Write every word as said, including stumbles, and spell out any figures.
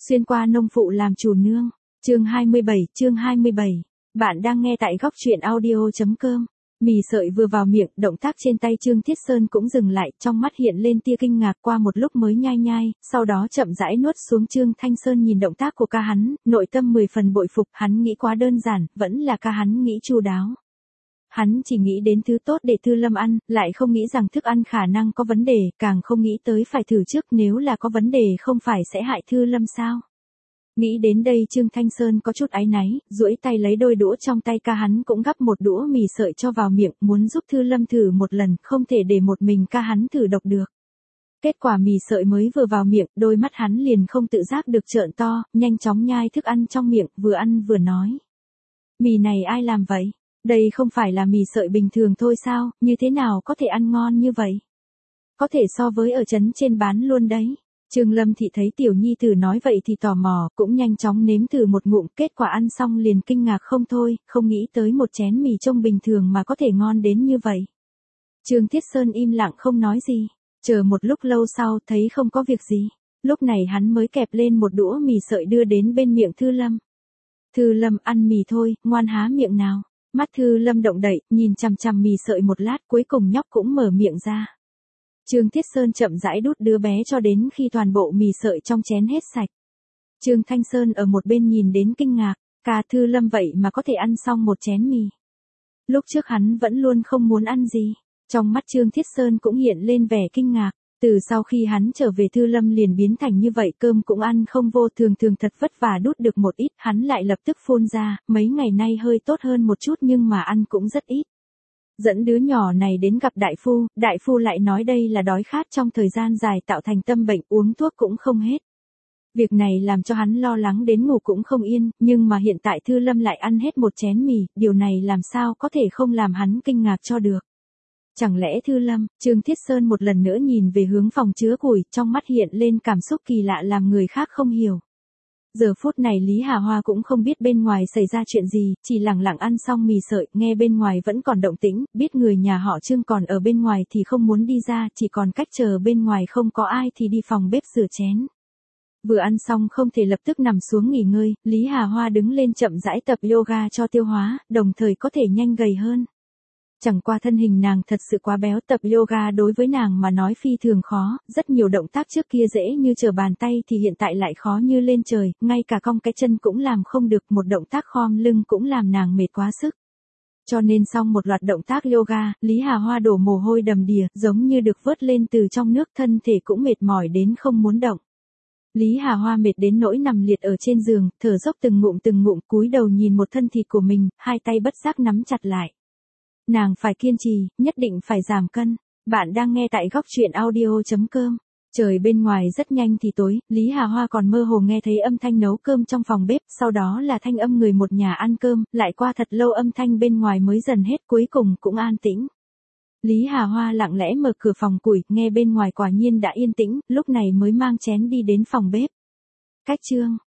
Xuyên qua nông phụ làm chủ nương. Chương hai mươi bảy, chương hai mươi bảy. Bạn đang nghe tại góc truyện audio chấm com. Mì sợi vừa vào miệng, động tác trên tay Trương Thiết Sơn cũng dừng lại, trong mắt hiện lên tia kinh ngạc, qua một lúc mới nhai nhai, sau đó chậm rãi nuốt xuống. Trương Thanh Sơn nhìn động tác của ca hắn, nội tâm mười phần bội phục, hắn nghĩ quá đơn giản, vẫn là ca hắn nghĩ chu đáo. Hắn chỉ nghĩ đến thứ tốt để Thư Lâm ăn, lại không nghĩ rằng thức ăn khả năng có vấn đề, càng không nghĩ tới phải thử trước, nếu là có vấn đề không phải sẽ hại Thư Lâm sao. Nghĩ đến đây Trương Thanh Sơn có chút áy náy, duỗi tay lấy đôi đũa trong tay ca hắn cũng gắp một đũa mì sợi cho vào miệng, muốn giúp Thư Lâm thử một lần, không thể để một mình ca hắn thử độc được. Kết quả mì sợi mới vừa vào miệng, đôi mắt hắn liền không tự giác được trợn to, nhanh chóng nhai thức ăn trong miệng, vừa ăn vừa nói. Mì này ai làm vậy? Đây không phải là mì sợi bình thường thôi sao, như thế nào có thể ăn ngon như vậy? Có thể so với ở trấn trên bán luôn đấy. Trương Lâm Thị thấy tiểu nhi tử nói vậy thì tò mò, cũng nhanh chóng nếm thử một ngụm, kết quả ăn xong liền kinh ngạc không thôi, không nghĩ tới một chén mì trông bình thường mà có thể ngon đến như vậy. Trương Thiết Sơn im lặng không nói gì, chờ một lúc lâu sau thấy không có việc gì, lúc này hắn mới kẹp lên một đũa mì sợi đưa đến bên miệng Thư Lâm. Thư Lâm ăn mì thôi, ngoan há miệng nào. Mắt Thư Lâm động đậy, nhìn chằm chằm mì sợi một lát, cuối cùng nhóc cũng mở miệng ra. Trương Thiết Sơn chậm rãi đút đứa bé cho đến khi toàn bộ mì sợi trong chén hết sạch. Trương Thanh Sơn ở một bên nhìn đến kinh ngạc, ca Thư Lâm vậy mà có thể ăn xong một chén mì. Lúc trước hắn vẫn luôn không muốn ăn gì, trong mắt Trương Thiết Sơn cũng hiện lên vẻ kinh ngạc. Từ sau khi hắn trở về Thư Lâm liền biến thành như vậy, cơm cũng ăn không vô, thường thường thật vất vả đút được một ít, hắn lại lập tức phun ra, mấy ngày nay hơi tốt hơn một chút nhưng mà ăn cũng rất ít. Dẫn đứa nhỏ này đến gặp đại phu, đại phu lại nói đây là đói khát trong thời gian dài tạo thành tâm bệnh, uống thuốc cũng không hết. Việc này làm cho hắn lo lắng đến ngủ cũng không yên, nhưng mà hiện tại Thư Lâm lại ăn hết một chén mì, điều này làm sao có thể không làm hắn kinh ngạc cho được. Chẳng lẽ Thư Lâm, Trương Thiết Sơn một lần nữa nhìn về hướng phòng chứa củi, trong mắt hiện lên cảm xúc kỳ lạ làm người khác không hiểu. Giờ phút này Lý Hà Hoa cũng không biết bên ngoài xảy ra chuyện gì, chỉ lặng lặng ăn xong mì sợi, nghe bên ngoài vẫn còn động tĩnh, biết người nhà họ Trương còn ở bên ngoài thì không muốn đi ra, chỉ còn cách chờ bên ngoài không có ai thì đi phòng bếp rửa chén. Vừa ăn xong không thể lập tức nằm xuống nghỉ ngơi, Lý Hà Hoa đứng lên chậm rãi tập yoga cho tiêu hóa, đồng thời có thể nhanh gầy hơn. Chẳng qua thân hình nàng thật sự quá béo, tập yoga đối với nàng mà nói phi thường khó, rất nhiều động tác trước kia dễ như trở bàn tay thì hiện tại lại khó như lên trời, ngay cả cong cái chân cũng làm không được, một động tác khom lưng cũng làm nàng mệt quá sức. Cho nên xong một loạt động tác yoga, Lý Hà Hoa đổ mồ hôi đầm đìa, giống như được vớt lên từ trong nước, thân thể cũng mệt mỏi đến không muốn động. Lý Hà Hoa mệt đến nỗi nằm liệt ở trên giường, thở dốc từng ngụm từng ngụm, cúi đầu nhìn một thân thịt của mình, hai tay bất giác nắm chặt lại. Nàng phải kiên trì, nhất định phải giảm cân. Bạn đang nghe tại góc truyện audio chấm com. Trời bên ngoài rất nhanh thì tối, Lý Hà Hoa còn mơ hồ nghe thấy âm thanh nấu cơm trong phòng bếp, sau đó là thanh âm người một nhà ăn cơm, lại qua thật lâu âm thanh bên ngoài mới dần hết, cuối cùng cũng an tĩnh. Lý Hà Hoa lặng lẽ mở cửa phòng củi, nghe bên ngoài quả nhiên đã yên tĩnh, lúc này mới mang chén đi đến phòng bếp. Cách Trương